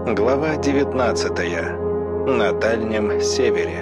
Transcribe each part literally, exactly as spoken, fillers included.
Глава девятнадцатая. На Дальнем Севере.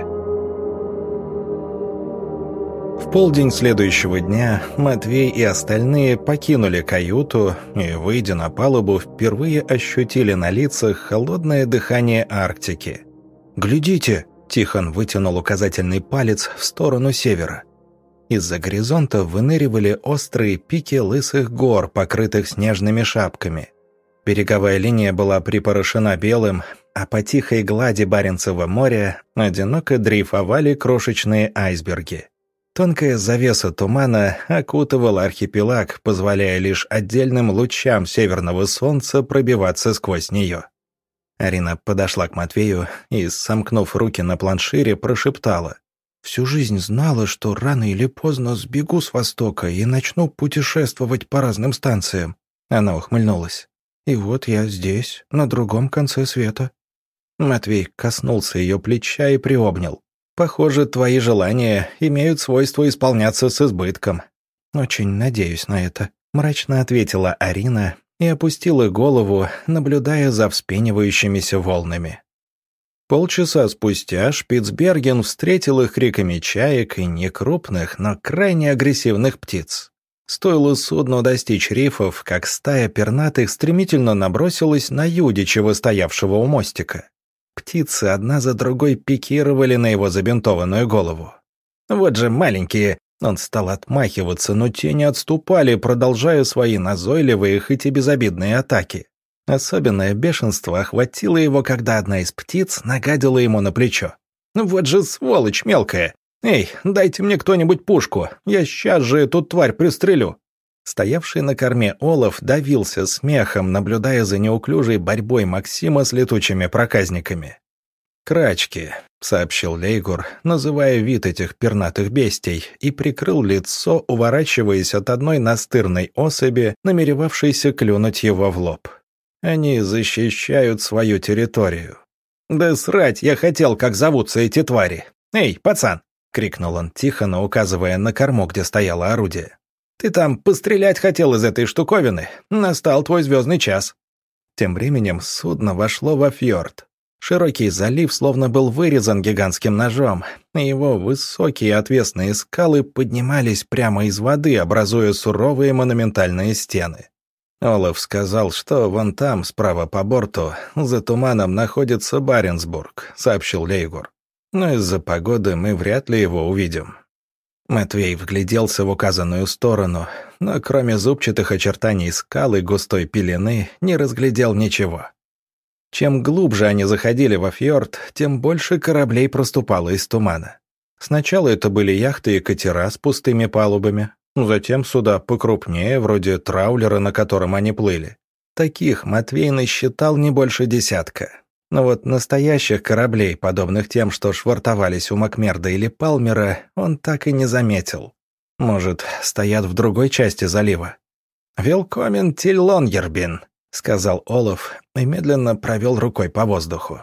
В полдень следующего дня Матвей и остальные покинули каюту и, выйдя на палубу, впервые ощутили на лицах холодное дыхание Арктики. «Глядите!» – Тихон вытянул указательный палец в сторону севера. Из-за горизонта выныривали острые пики лысых гор, покрытых снежными шапками. Береговая линия была припорошена белым, а по тихой глади Баренцева моря одиноко дрейфовали крошечные айсберги. Тонкая завеса тумана окутывала архипелаг, позволяя лишь отдельным лучам северного солнца пробиваться сквозь нее. Арина подошла к Матвею и, сомкнув руки на планшире, прошептала: «Всю жизнь знала, что рано или поздно сбегу с востока и начну путешествовать по разным станциям». Она ухмыльнулась. «И вот я здесь, на другом конце света». Матвей коснулся ее плеча и приобнял. «Похоже, твои желания имеют свойство исполняться с избытком». «Очень надеюсь на это», — мрачно ответила Арина и опустила голову, наблюдая за вспенивающимися волнами. Полчаса спустя Шпицберген встретил их криками чаек и некрупных, но крайне агрессивных птиц. Стоило судну достичь рифов, как стая пернатых стремительно набросилась на Юдичева, стоявшего у мостика. Птицы одна за другой пикировали на его забинтованную голову. «Вот же маленькие!» Он стал отмахиваться, но те не отступали, продолжая свои назойливые, хоть и безобидные атаки. Особенное бешенство охватило его, когда одна из птиц нагадила ему на плечо. «Вот же сволочь мелкая! Эй, дайте мне кто-нибудь пушку, я сейчас же эту тварь пристрелю!» Стоявший на корме олов давился смехом, наблюдая за неуклюжей борьбой Максима с летучими проказниками. «Крачки», — сообщил Лейгур, называя вид этих пернатых бестий, и прикрыл лицо, уворачиваясь от одной настырной особи, намеревавшейся клюнуть его в лоб. «Они защищают свою территорию». «Да срать я хотел, как зовутся эти твари! Эй, пацан!» — крикнул он Тихону, указывая на корму, где стояло орудие. «Ты там пострелять хотел из этой штуковины? Настал твой звездный час». Тем временем судно вошло во фьорд. Широкий залив словно был вырезан гигантским ножом, и его высокие отвесные скалы поднимались прямо из воды, образуя суровые монументальные стены. Олаф сказал, что вон там, справа по борту, за туманом находится Баренцбург, сообщил Лейгур. Но из-за погоды мы вряд ли его увидим. Матвей вгляделся в указанную сторону, но кроме зубчатых очертаний скал и густой пелены не разглядел ничего. Чем глубже они заходили во фьорд, тем больше кораблей проступало из тумана. Сначала это были яхты и катера с пустыми палубами, затем суда покрупнее, вроде траулера, на котором они плыли. Таких Матвей насчитал не больше десятка. Но вот настоящих кораблей, подобных тем, что швартовались у Макмерда или Палмера, он так и не заметил. Может, стоят в другой части залива. «Велкомен тиль Лонгербин», — сказал Олаф и медленно провел рукой по воздуху.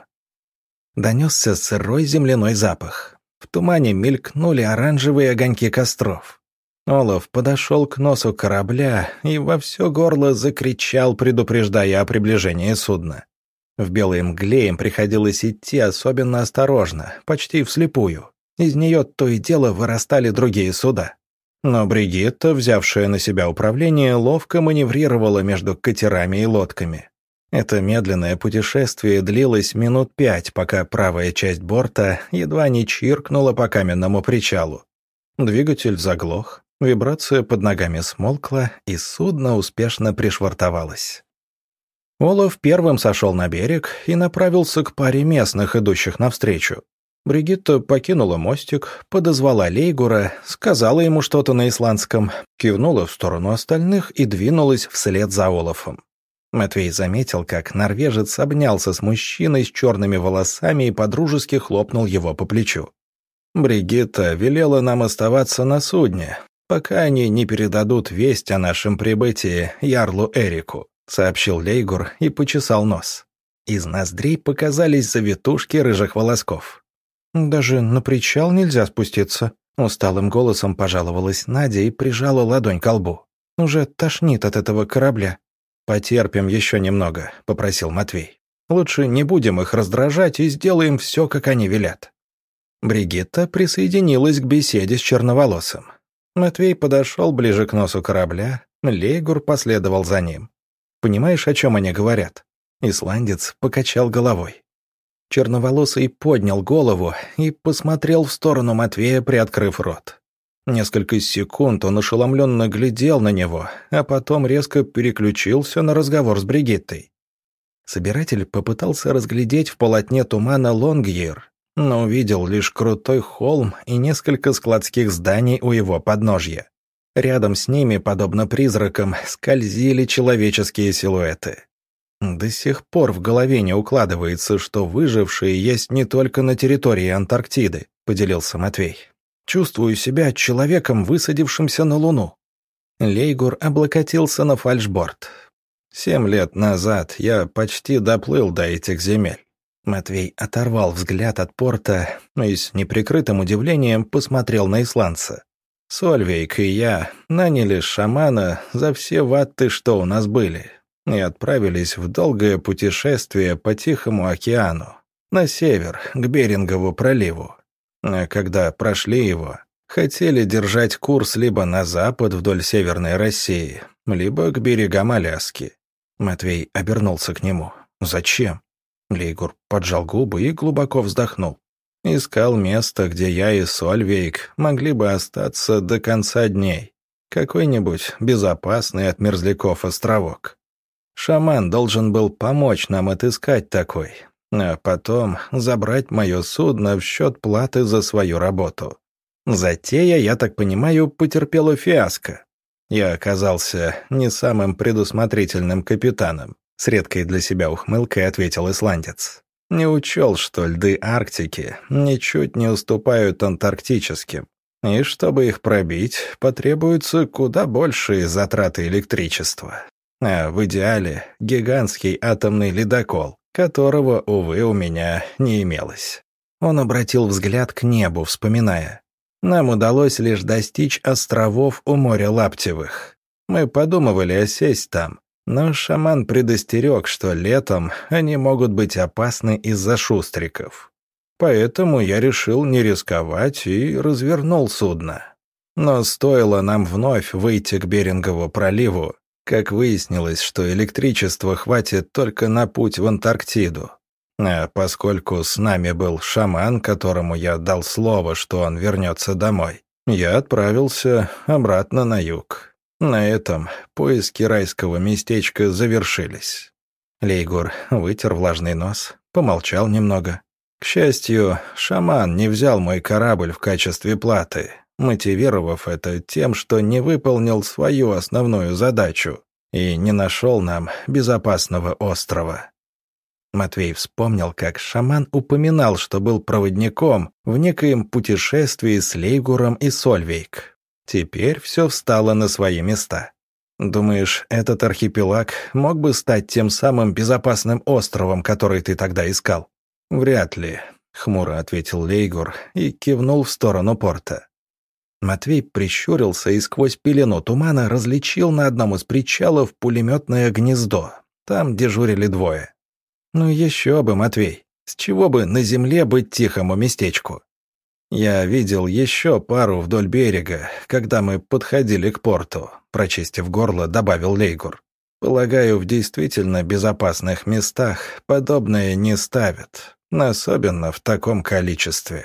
Донесся сырой земляной запах. В тумане мелькнули оранжевые огоньки костров. Олаф подошел к носу корабля и во все горло закричал, предупреждая о приближении судна. В белой мгле им приходилось идти особенно осторожно, почти вслепую. Из нее то и дело вырастали другие суда. Но Бригитта, взявшая на себя управление, ловко маневрировала между катерами и лодками. Это медленное путешествие длилось минут пять, пока правая часть борта едва не чиркнула по каменному причалу. Двигатель заглох, вибрация под ногами смолкла, и судно успешно пришвартовалось. Олаф первым сошел на берег и направился к паре местных, идущих навстречу. Бригитта покинула мостик, подозвала Лейгура, сказала ему что-то на исландском, кивнула в сторону остальных и двинулась вслед за Олафом. Матвей заметил, как норвежец обнялся с мужчиной с черными волосами и подружески хлопнул его по плечу. «Бригитта велела нам оставаться на судне, пока они не передадут весть о нашем прибытии ярлу Эрику», — сообщил Лейгур и почесал нос. Из ноздрей показались завитушки рыжих волосков. «Даже на причал нельзя спуститься», — усталым голосом пожаловалась Надя и прижала ладонь к лбу. «Уже тошнит от этого корабля». «Потерпим еще немного», — попросил Матвей. Лучше не будем их раздражать и сделаем все, как они велят». Бригитта присоединилась к беседе с черноволосым. Матвей подошел ближе к носу корабля, Лейгур последовал за ним. «Понимаешь, о чем они говорят?» Исландец покачал головой. Черноволосый поднял голову и посмотрел в сторону Матвея, приоткрыв рот. Несколько секунд он ошеломленно глядел на него, а потом резко переключился на разговор с Бригиттой. Собиратель попытался разглядеть в полотне тумана Лонгьер, но увидел лишь крутой холм и несколько складских зданий у его подножья. Рядом с ними, подобно призракам, скользили человеческие силуэты. До сих пор в голове не укладывается, что выжившие есть не только на территории Антарктиды, поделился Матвей. Чувствую себя человеком, высадившимся на Луну. Лейгур облокотился на фальшборд. Семь лет назад я почти доплыл до этих земель. Матвей оторвал взгляд от порта и с неприкрытым удивлением посмотрел на исландца. Сольвейк и я наняли шамана за все ватты, что у нас были, и отправились в долгое путешествие по Тихому океану, на север, к Берингову проливу. А когда прошли его, хотели держать курс либо на запад вдоль Северной России, либо к берегам Аляски. Матвей обернулся к нему. «Зачем?» Лейгур поджал губы и глубоко вздохнул. «Искал место, где я и Сольвейк могли бы остаться до конца дней. Какой-нибудь безопасный от мерзляков островок. Шаман должен был помочь нам отыскать такой, а потом забрать мое судно в счет платы за свою работу. Затея, я так понимаю, потерпела фиаско. Я оказался не самым предусмотрительным капитаном», с редкой для себя ухмылкой ответил исландец. «Не учел, что льды Арктики ничуть не уступают антарктическим, и чтобы их пробить, потребуются куда большие затраты электричества. А в идеале гигантский атомный ледокол, которого, увы, у меня не имелось». Он обратил взгляд к небу, вспоминая. «Нам удалось лишь достичь островов у моря Лаптевых. Мы подумывали осесть там, но шаман предостерег, что летом они могут быть опасны из-за шустриков. Поэтому я решил не рисковать и развернул судно. Но стоило нам вновь выйти к Берингову проливу, как выяснилось, что электричества хватит только на путь в Антарктиду. А поскольку с нами был шаман, которому я дал слово, что он вернется домой, я отправился обратно на юг. На этом поиски райского местечка завершились». Лейгур вытер влажный нос, помолчал немного. «К счастью, шаман не взял мой корабль в качестве платы, мотивировав это тем, что не выполнил свою основную задачу и не нашел нам безопасного острова». Матвей вспомнил, как шаман упоминал, что был проводником в некоем путешествии с Лейгуром и Сольвейк. Теперь все встало на свои места. «Думаешь, этот архипелаг мог бы стать тем самым безопасным островом, который ты тогда искал?» «Вряд ли», — хмуро ответил Лейгур и кивнул в сторону порта. Матвей прищурился и сквозь пелену тумана различил на одном из причалов пулеметное гнездо. Там дежурили двое. «Ну еще бы, Матвей, с чего бы на земле быть тихому местечку?» «Я видел еще пару вдоль берега, когда мы подходили к порту», прочистив горло, добавил Лейгур. «Полагаю, в действительно безопасных местах подобное не ставят, особенно в таком количестве».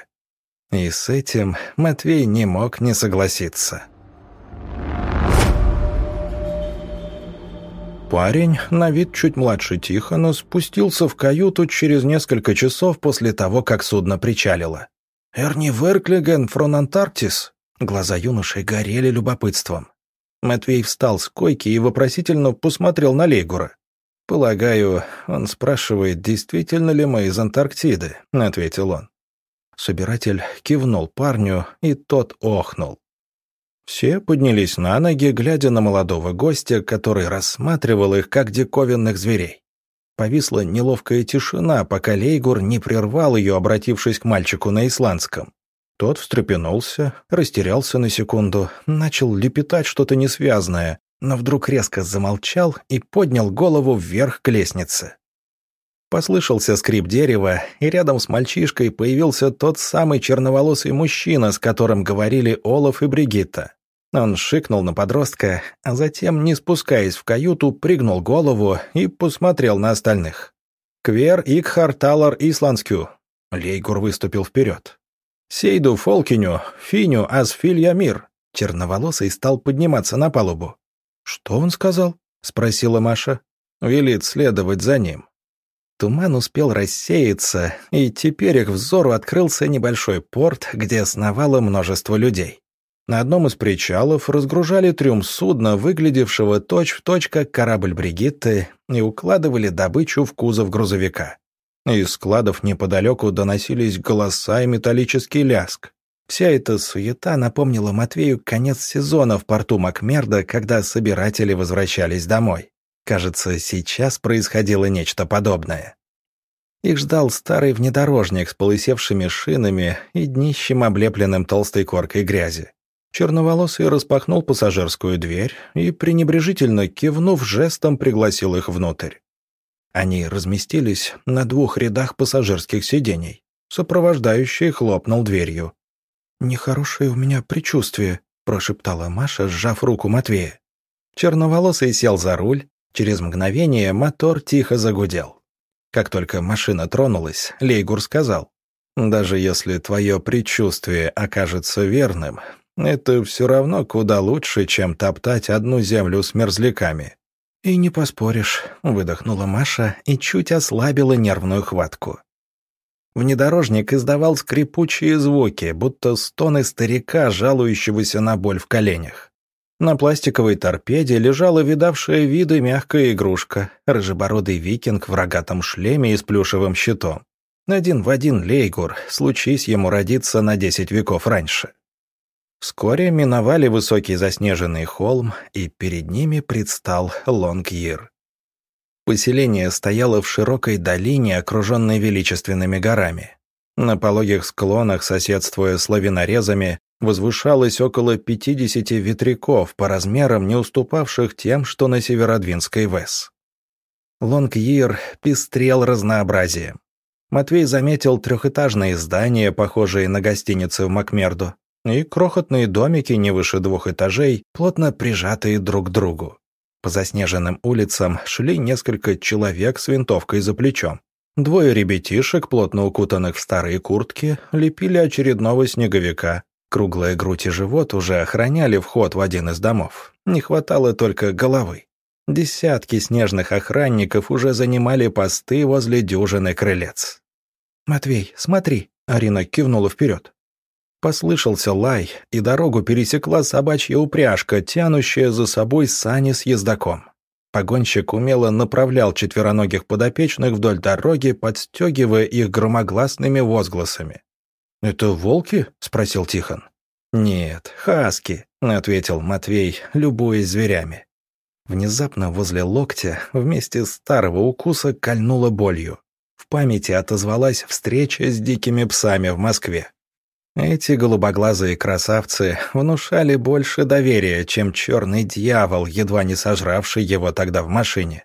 И с этим Матвей не мог не согласиться. Парень, на вид чуть младше Тихона, спустился в каюту через несколько часов после того, как судно причалило. «Эрни Верклиген фрон Антарктис?» Глаза юноши горели любопытством. Матвей встал с койки и вопросительно посмотрел на Лейгура. «Полагаю, он спрашивает, действительно ли мы из Антарктиды», — ответил он. Собиратель кивнул парню, и тот охнул. Все поднялись на ноги, глядя на молодого гостя, который рассматривал их как диковинных зверей. Повисла неловкая тишина, пока Лейгур не прервал ее, обратившись к мальчику на исландском. Тот встрепенулся, растерялся на секунду, начал лепетать что-то несвязное, но вдруг резко замолчал и поднял голову вверх к лестнице. Послышался скрип дерева, и рядом с мальчишкой появился тот самый черноволосый мужчина, с которым говорили Олаф и Бригитта. Он шикнул на подростка, а затем, не спускаясь в каюту, пригнул голову и посмотрел на остальных. «Квер Игхар Талар Исландскю». Лейгур выступил вперед. «Сейду Фолкиню, Финю Асфилья Мир». Черноволосый стал подниматься на палубу. «Что он сказал?» — спросила Маша. «Велит следовать за ним». Туман успел рассеяться, и теперь их взору открылся небольшой порт, где сновало множество людей. На одном из причалов разгружали трюм судна, выглядевшего точь-в-точь как корабль Бригитты, и укладывали добычу в кузов грузовика. Из складов неподалеку доносились голоса и металлический ляск. Вся эта суета напомнила Матвею конец сезона в порту Макмерда, когда собиратели возвращались домой. Кажется, сейчас происходило нечто подобное. Их ждал старый внедорожник с полысевшими шинами и днищем, облепленным толстой коркой грязи. Черноволосый распахнул пассажирскую дверь и, пренебрежительно кивнув, жестом пригласил их внутрь. Они разместились на двух рядах пассажирских сидений. Сопровождающий хлопнул дверью. «Нехорошее у меня предчувствие», — прошептала Маша, сжав руку Матвея. Черноволосый сел за руль. Через мгновение мотор тихо загудел. Как только машина тронулась, Лейгур сказал: «Даже если твое предчувствие окажется верным, это все равно куда лучше, чем топтать одну землю с мерзляками». «И не поспоришь», — выдохнула Маша и чуть ослабила нервную хватку. Внедорожник издавал скрипучие звуки, будто стоны старика, жалующегося на боль в коленях. На пластиковой торпеде лежала видавшая виды мягкая игрушка, рыжебородый викинг в рогатом шлеме и с плюшевым щитом. Один в один Лейгур, случись ему родиться на десять веков раньше. Вскоре миновали высокий заснеженный холм, и перед ними предстал Лонгйир. Поселение стояло в широкой долине, окруженной величественными горами. На пологих склонах, соседствуя с лавинорезами, возвышалось около пятидесяти ветряков, по размерам не уступавших тем, что на Северодвинской ВЭС. Лонгйир пестрел разнообразием. Матвей заметил трехэтажные здания, похожие на гостиницы в Макмерду, и крохотные домики не выше двух этажей, плотно прижатые друг к другу. По заснеженным улицам шли несколько человек с винтовкой за плечом. Двое ребятишек, плотно укутанных в старые куртки, лепили очередного снеговика. Круглая грудь и живот уже охраняли вход в один из домов. Не хватало только головы. Десятки снежных охранников уже занимали посты возле дюжины крылец. «Матвей, смотри!» — Арина кивнула вперед. Послышался лай, и дорогу пересекла собачья упряжка, тянущая за собой сани с ездаком. Погонщик умело направлял четвероногих подопечных вдоль дороги, подстегивая их громогласными возгласами. «Это волки?» — спросил Тихон. «Нет, хаски», — ответил Матвей, любуясь зверями. Внезапно возле локтя вместе старого укуса кольнуло болью. В памяти отозвалась встреча с дикими псами в Москве. Эти голубоглазые красавцы внушали больше доверия, чем черный дьявол, едва не сожравший его тогда в машине.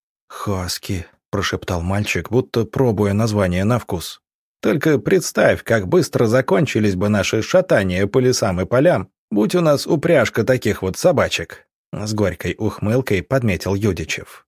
«Хаски», — прошептал мальчик, будто пробуя название на вкус. «Только представь, как быстро закончились бы наши шатания по лесам и полям, будь у нас упряжка таких вот собачек», — с горькой ухмылкой подметил Юдичев.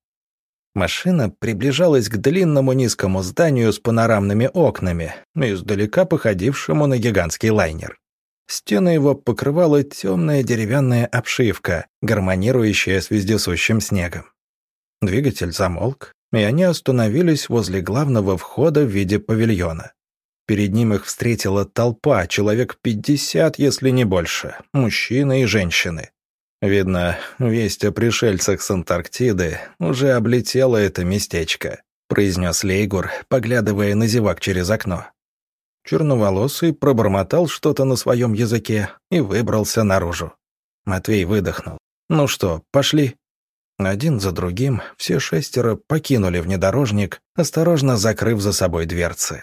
Машина приближалась к длинному низкому зданию с панорамными окнами, издалека походившему на гигантский лайнер. Стены его покрывала темная деревянная обшивка, гармонирующая с вездесущим снегом. Двигатель замолк, и они остановились возле главного входа в виде павильона. Перед ним их встретила толпа, человек пятьдесят, если не больше, мужчины и женщины. Видно, весть о пришельцах с Антарктиды уже облетела это местечко, произнес Лейгур, поглядывая на зевак через окно. Черноволосый пробормотал что-то на своем языке и выбрался наружу. Матвей выдохнул. «Ну что, пошли?» Один за другим все шестеро покинули внедорожник, осторожно закрыв за собой дверцы.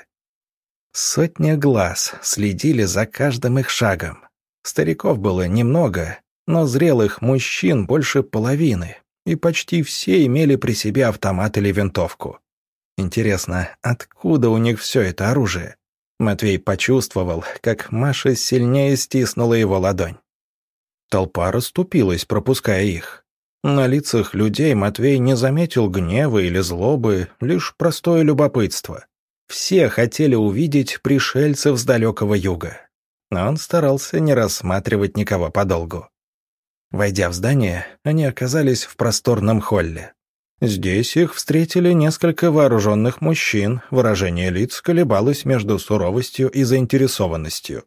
Сотня глаз следили за каждым их шагом. Стариков было немного, но зрелых мужчин больше половины, и почти все имели при себе автомат или винтовку. Интересно, откуда у них все это оружие? Матвей почувствовал, как Маша сильнее стиснула его ладонь. Толпа расступилась, пропуская их. На лицах людей Матвей не заметил гнева или злобы, лишь простое любопытство. Все хотели увидеть пришельцев с далекого юга. Но он старался не рассматривать никого подолгу. Войдя в здание, они оказались в просторном холле. Здесь их встретили несколько вооруженных мужчин, выражение лиц колебалось между суровостью и заинтересованностью.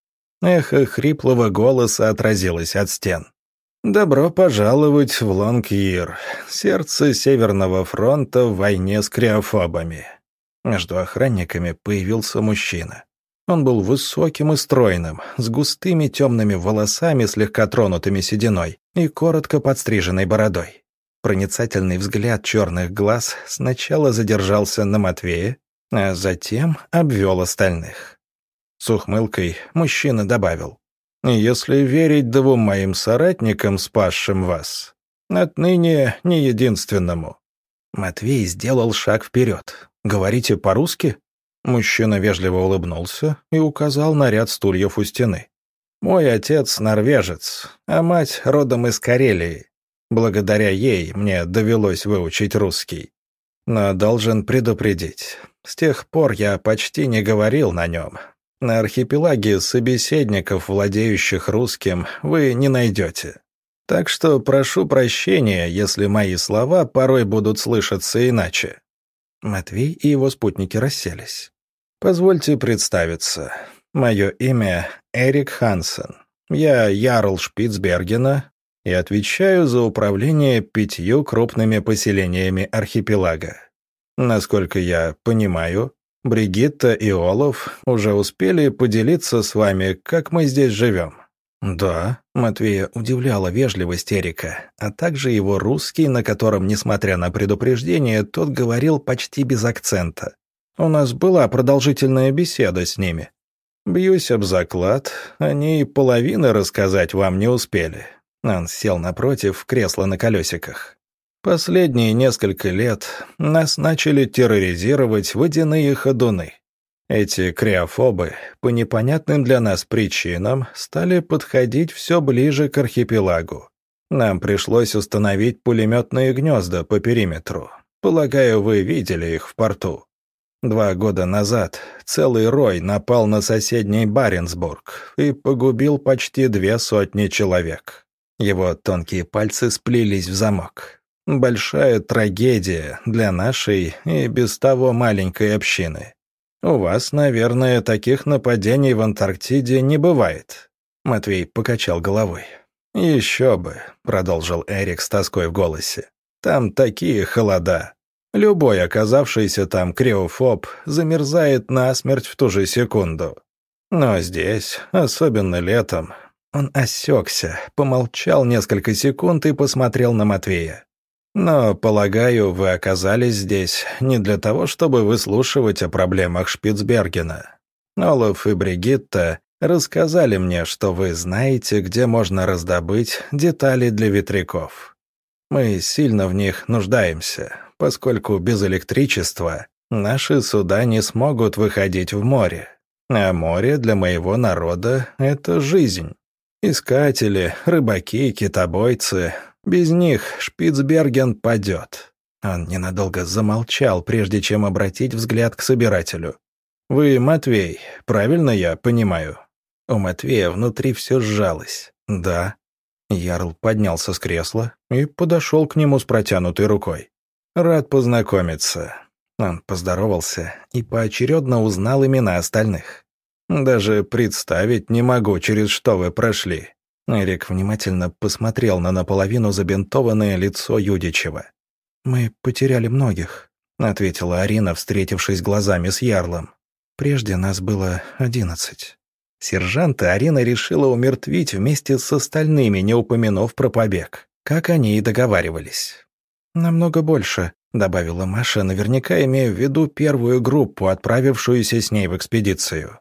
Эхо хриплого голоса отразилось от стен. «Добро пожаловать в Лонгир, сердце Северного фронта в войне с криофобами». Между охранниками появился мужчина. Он был высоким и стройным, с густыми темными волосами, слегка тронутыми сединой, и коротко подстриженной бородой. Проницательный взгляд черных глаз сначала задержался на Матвее, а затем обвел остальных. С ухмылкой мужчина добавил: «Если верить двум моим соратникам, спасшим вас, отныне не единственному». Матвей сделал шаг вперед. «Говорите по-русски?» Мужчина вежливо улыбнулся и указал на ряд стульев у стены. «Мой отец норвежец, а мать родом из Карелии. Благодаря ей мне довелось выучить русский. Но должен предупредить, с тех пор я почти не говорил на нем. На архипелаге собеседников, владеющих русским, вы не найдете. Так что прошу прощения, если мои слова порой будут слышаться иначе». Матвей и его спутники расселись. «Позвольте представиться. Мое имя Эрик Хансен. Я ярл Шпицбергена и отвечаю за управление пятью крупными поселениями архипелага. Насколько я понимаю, Бригитта и Олаф уже успели поделиться с вами, как мы здесь живем». «Да», — Матвея удивляла вежливость Эрика, а также его русский, на котором, несмотря на предупреждение, тот говорил почти без акцента. «У нас была продолжительная беседа с ними. Бьюсь об заклад, они и половины рассказать вам не успели». Он сел напротив в кресло на колесиках. «Последние несколько лет нас начали терроризировать водяные ходуны. Эти криофобы по непонятным для нас причинам стали подходить все ближе к архипелагу. Нам пришлось установить пулеметные гнезда по периметру. Полагаю, вы видели их в порту. Два года назад целый рой напал на соседний Баренцбург и погубил почти две сотни человек. Его тонкие пальцы сплелись в замок. Большая трагедия для нашей и без того маленькой общины. У вас, наверное, таких нападений в Антарктиде не бывает». Матвей покачал головой. «Еще бы», — продолжил Эрик с тоской в голосе. «Там такие холода. Любой оказавшийся там криофоб замерзает насмерть в ту же секунду. Но здесь, особенно летом...» Он осекся, помолчал несколько секунд и посмотрел на Матвея. «Но, полагаю, вы оказались здесь не для того, чтобы выслушивать о проблемах Шпицбергена. Олаф и Бригитта рассказали мне, что вы знаете, где можно раздобыть детали для ветряков. Мы сильно в них нуждаемся, поскольку без электричества наши суда не смогут выходить в море. А море для моего народа — это жизнь. Искатели, рыбаки, китобойцы — без них Шпицберген падет». Он ненадолго замолчал, прежде чем обратить взгляд к собирателю. «Вы Матвей, правильно я понимаю?» У Матвея внутри все сжалось. «Да». Ярл поднялся с кресла и подошел к нему с протянутой рукой. «Рад познакомиться». Он поздоровался и поочередно узнал имена остальных. «Даже представить не могу, через что вы прошли». Эрик внимательно посмотрел на наполовину забинтованное лицо Юдичева. «Мы потеряли многих», — ответила Арина, встретившись глазами с Ярлом. «Прежде нас было одиннадцать». Сержанта Арина решила умертвить вместе с остальными, не упомянув про побег, как они и договаривались. «Намного больше», — добавила Маша, наверняка имея в виду первую группу, отправившуюся с ней в экспедицию.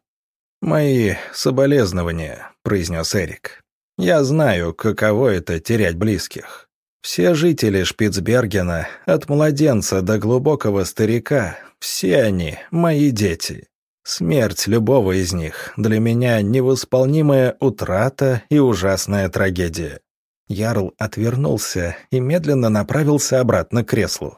«Мои соболезнования», — произнес Эрик. «Я знаю, каково это — терять близких. Все жители Шпицбергена, от младенца до глубокого старика, все они мои дети. Смерть любого из них для меня невосполнимая утрата и ужасная трагедия». Ярл отвернулся и медленно направился обратно к креслу.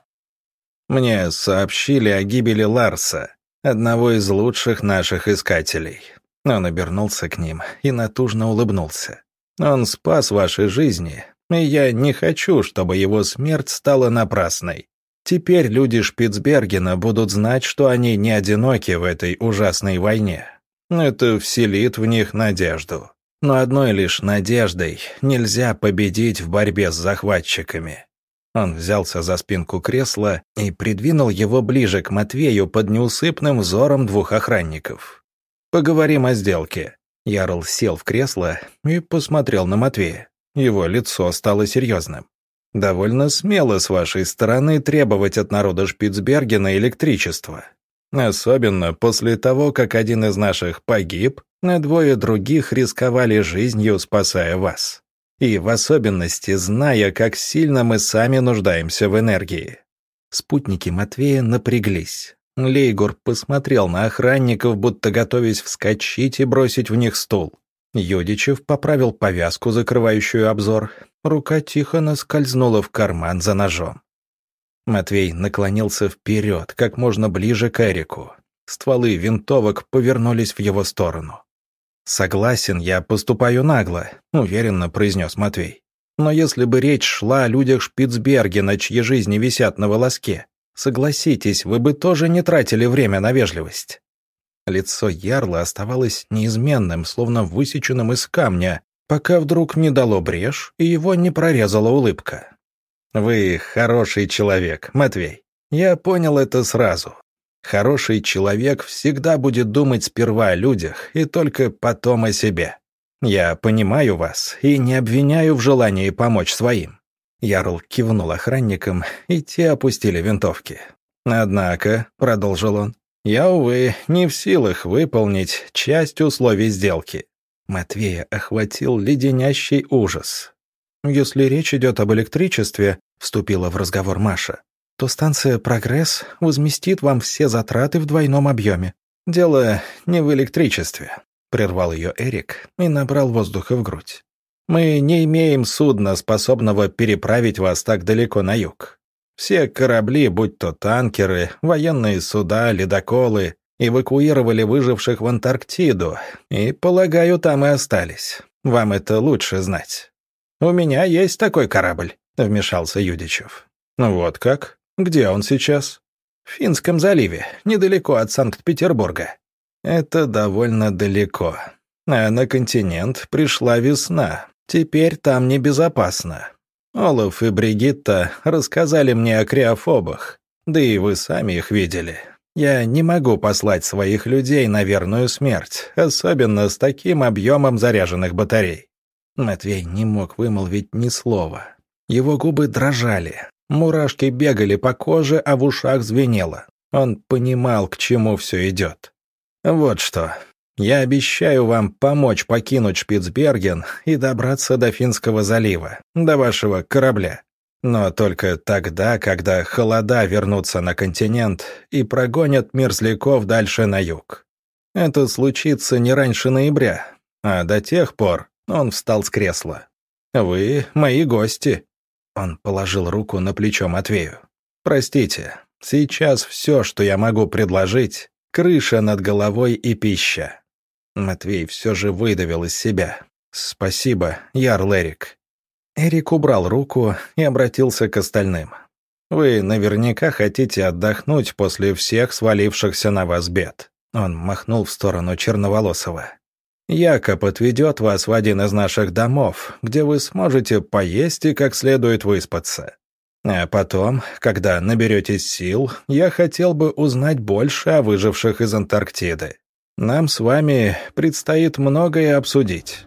«Мне сообщили о гибели Ларса, одного из лучших наших искателей». Он обернулся к ним и натужно улыбнулся. «Он спас ваши жизни, и я не хочу, чтобы его смерть стала напрасной. Теперь люди Шпицбергена будут знать, что они не одиноки в этой ужасной войне. Это вселит в них надежду. Но одной лишь надеждой нельзя победить в борьбе с захватчиками». Он взялся за спинку кресла и придвинул его ближе к Матвею под неусыпным взором двух охранников. «Поговорим о сделке». Ярл сел в кресло и посмотрел на Матвея. Его лицо стало серьезным. «Довольно смело с вашей стороны требовать от народа Шпицбергена электричества. Особенно после того, как один из наших погиб, а двое других рисковали жизнью, спасая вас. И в особенности, зная, как сильно мы сами нуждаемся в энергии». Спутники Матвея напряглись. Лейгор посмотрел на охранников, будто готовясь вскочить и бросить в них стул. Юдичев поправил повязку, закрывающую обзор. Рука Тихона скользнула в карман за ножом. Матвей наклонился вперед, как можно ближе к Эрику. Стволы винтовок повернулись в его сторону. «Согласен, я поступаю нагло», — уверенно произнес Матвей. «Но если бы речь шла о людях Шпицбергена, чьи жизни висят на волоске, согласитесь, вы бы тоже не тратили время на вежливость». Лицо ярла оставалось неизменным, словно высеченным из камня, пока вдруг не дало брешь, и его не прорезала улыбка. «Вы хороший человек, Матвей. Я понял это сразу. Хороший человек всегда будет думать сперва о людях и только потом о себе. Я понимаю вас и не обвиняю в желании помочь своим». Ярл кивнул охранникам, и те опустили винтовки. «Однако», — продолжил он, — «я, увы, не в силах выполнить часть условий сделки». Матвея охватил леденящий ужас. «Если речь идет об электричестве», — вступила в разговор Маша, «то станция «Прогресс» возместит вам все затраты в двойном объеме». «Дело не в электричестве», — прервал ее Эрик и набрал воздуха в грудь. «Мы не имеем судна, способного переправить вас так далеко на юг. Все корабли, будь то танкеры, военные суда, ледоколы, эвакуировали выживших в Антарктиду, и, полагаю, там и остались. Вам это лучше знать». «У меня есть такой корабль», — вмешался Юдичев. «Вот как? Где он сейчас?» «В Финском заливе, недалеко от Санкт-Петербурга». «Это довольно далеко. А на континент пришла весна. Теперь там небезопасно. Олаф и Бригитта рассказали мне о криофобах, да и вы сами их видели. Я не могу послать своих людей на верную смерть, особенно с таким объемом заряженных батарей». Матвей не мог вымолвить ни слова. Его губы дрожали, мурашки бегали по коже, а в ушах звенело. Он понимал, к чему все идет. «Вот что. Я обещаю вам помочь покинуть Шпицберген и добраться до Финского залива, до вашего корабля. Но только тогда, когда холода вернутся на континент и прогонят мерзляков дальше на юг. Это случится не раньше ноября, а до тех пор...» Он встал с кресла. «Вы мои гости». Он положил руку на плечо Матвею. «Простите, сейчас все, что я могу предложить, крыша над головой и пища». Матвей все же выдавил из себя. «Спасибо, ярл Эрик». Эрик убрал руку и обратился к остальным. «Вы наверняка хотите отдохнуть после всех свалившихся на вас бед». Он махнул в сторону Черноволосого. «Якоб отведет вас в один из наших домов, где вы сможете поесть и как следует выспаться. А потом, когда наберетесь сил, я хотел бы узнать больше о выживших из Антарктиды. Нам с вами предстоит многое обсудить».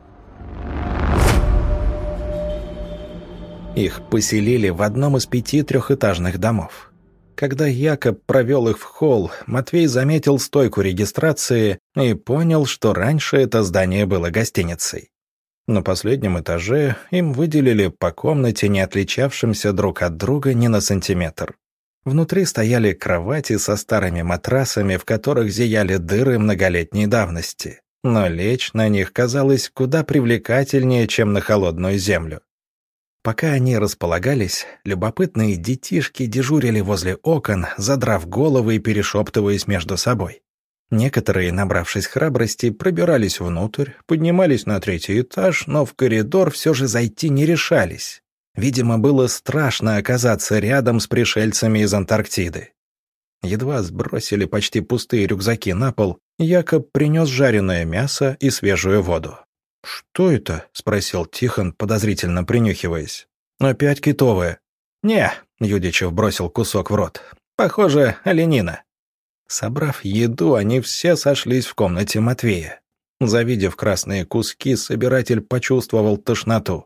Их поселили в одном из пяти трехэтажных домов. Когда Якоб провел их в холл, Матвей заметил стойку регистрации и понял, что раньше это здание было гостиницей. На последнем этаже им выделили по комнате, не отличавшимся друг от друга ни на сантиметр. Внутри стояли кровати со старыми матрасами, в которых зияли дыры многолетней давности. Но лечь на них казалось куда привлекательнее, чем на холодную землю. Пока они располагались, любопытные детишки дежурили возле окон, задрав головы и перешептываясь между собой. Некоторые, набравшись храбрости, пробирались внутрь, поднимались на третий этаж, но в коридор все же зайти не решались. Видимо, было страшно оказаться рядом с пришельцами из Антарктиды. Едва сбросили почти пустые рюкзаки на пол, Якоб принес жареное мясо и свежую воду. «Что это?» — спросил Тихон, подозрительно принюхиваясь. «Опять китовое». «Не», — Юдичев бросил кусок в рот. «Похоже, оленина». Собрав еду, они все сошлись в комнате Матвея. Завидев красные куски, собиратель почувствовал тошноту.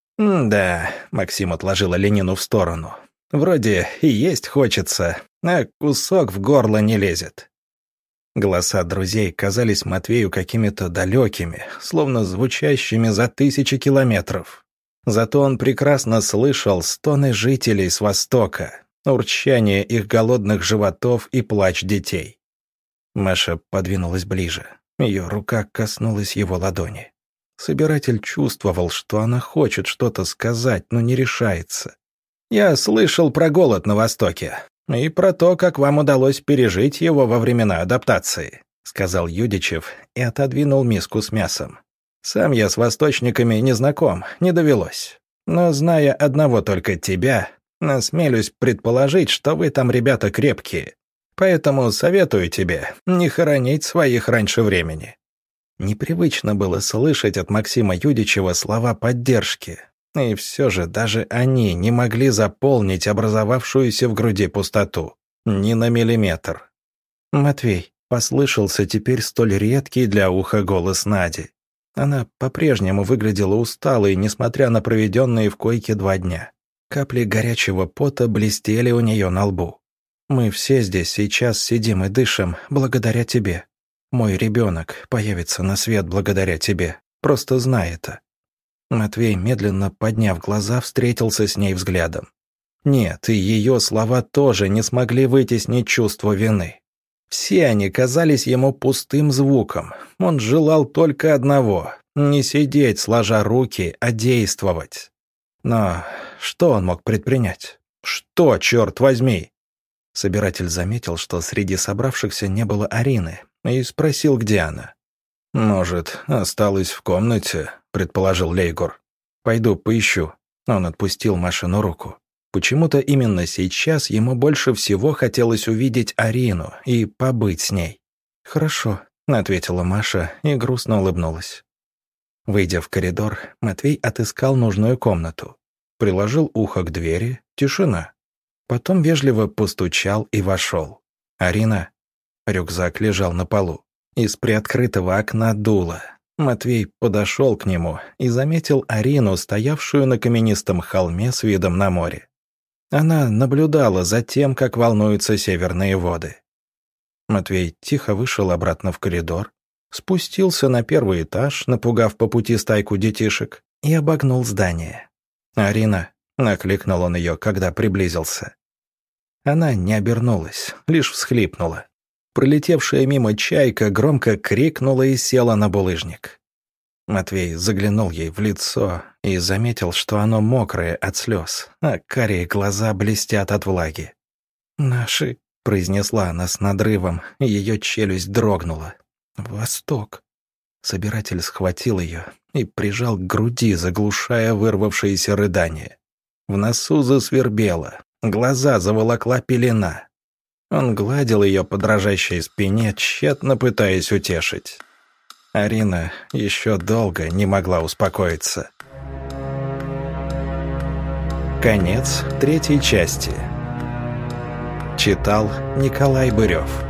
«Да», — Максим отложил оленину в сторону. «Вроде и есть хочется, а кусок в горло не лезет». Голоса друзей казались Матвею какими-то далекими, словно звучащими за тысячи километров. Зато он прекрасно слышал стоны жителей с востока, урчание их голодных животов и плач детей. Маша подвинулась ближе. Ее рука коснулась его ладони. Собиратель чувствовал, что она хочет что-то сказать, но не решается. «Я слышал про голод на Востоке и про то, как вам удалось пережить его во времена адаптации», сказал Юдичев и отодвинул миску с мясом. «Сам я с восточниками не знаком, не довелось. Но, зная одного только тебя, насмелюсь предположить, что вы там ребята крепкие. Поэтому советую тебе не хоронить своих раньше времени». Непривычно было слышать от Максима Юдичева слова поддержки, и все же даже они не могли заполнить образовавшуюся в груди пустоту. Ни на миллиметр. «Матвей», — послышался теперь столь редкий для уха голос Нади. Она по-прежнему выглядела усталой, несмотря на проведенные в койке два дня. Капли горячего пота блестели у нее на лбу. «Мы все здесь сейчас сидим и дышим благодаря тебе. Мой ребенок появится на свет благодаря тебе. Просто знай это». Матвей, медленно подняв глаза, встретился с ней взглядом. Нет, и ее слова тоже не смогли вытеснить чувство вины. Все они казались ему пустым звуком. Он желал только одного — не сидеть, сложа руки, а действовать. Но что он мог предпринять? Что, черт возьми? Собиратель заметил, что среди собравшихся не было Арины, и спросил, где она. «Может, осталась в комнате?» — предположил Лейгор. «Пойду поищу». Он отпустил Машину руку. Почему-то именно сейчас ему больше всего хотелось увидеть Арину и побыть с ней. «Хорошо», — ответила Маша и грустно улыбнулась. Выйдя в коридор, Матвей отыскал нужную комнату. Приложил ухо к двери, тишина. Потом вежливо постучал и вошел. «Арина». Рюкзак лежал на полу. Из приоткрытого окна дуло. Матвей подошел к нему и заметил Арину, стоявшую на каменистом холме с видом на море. Она наблюдала за тем, как волнуются северные воды. Матвей тихо вышел обратно в коридор, спустился на первый этаж, напугав по пути стайку детишек, и обогнул здание. «Арина», — окликнул он ее, когда приблизился. Она не обернулась, лишь всхлипнула. Пролетевшая мимо чайка громко крикнула и села на булыжник. Матвей заглянул ей в лицо и заметил, что оно мокрое от слез, а карие глаза блестят от влаги. «Наши», — произнесла она с надрывом, и ее челюсть дрогнула. «Восток». Собиратель схватил ее и прижал к груди, заглушая вырвавшиеся рыдания. В носу засвербело, глаза заволокла пелена. Он гладил ее по дрожащей спине, тщетно пытаясь утешить. Арина еще долго не могла успокоиться. Конец третьей части. Читал Николай Бырев.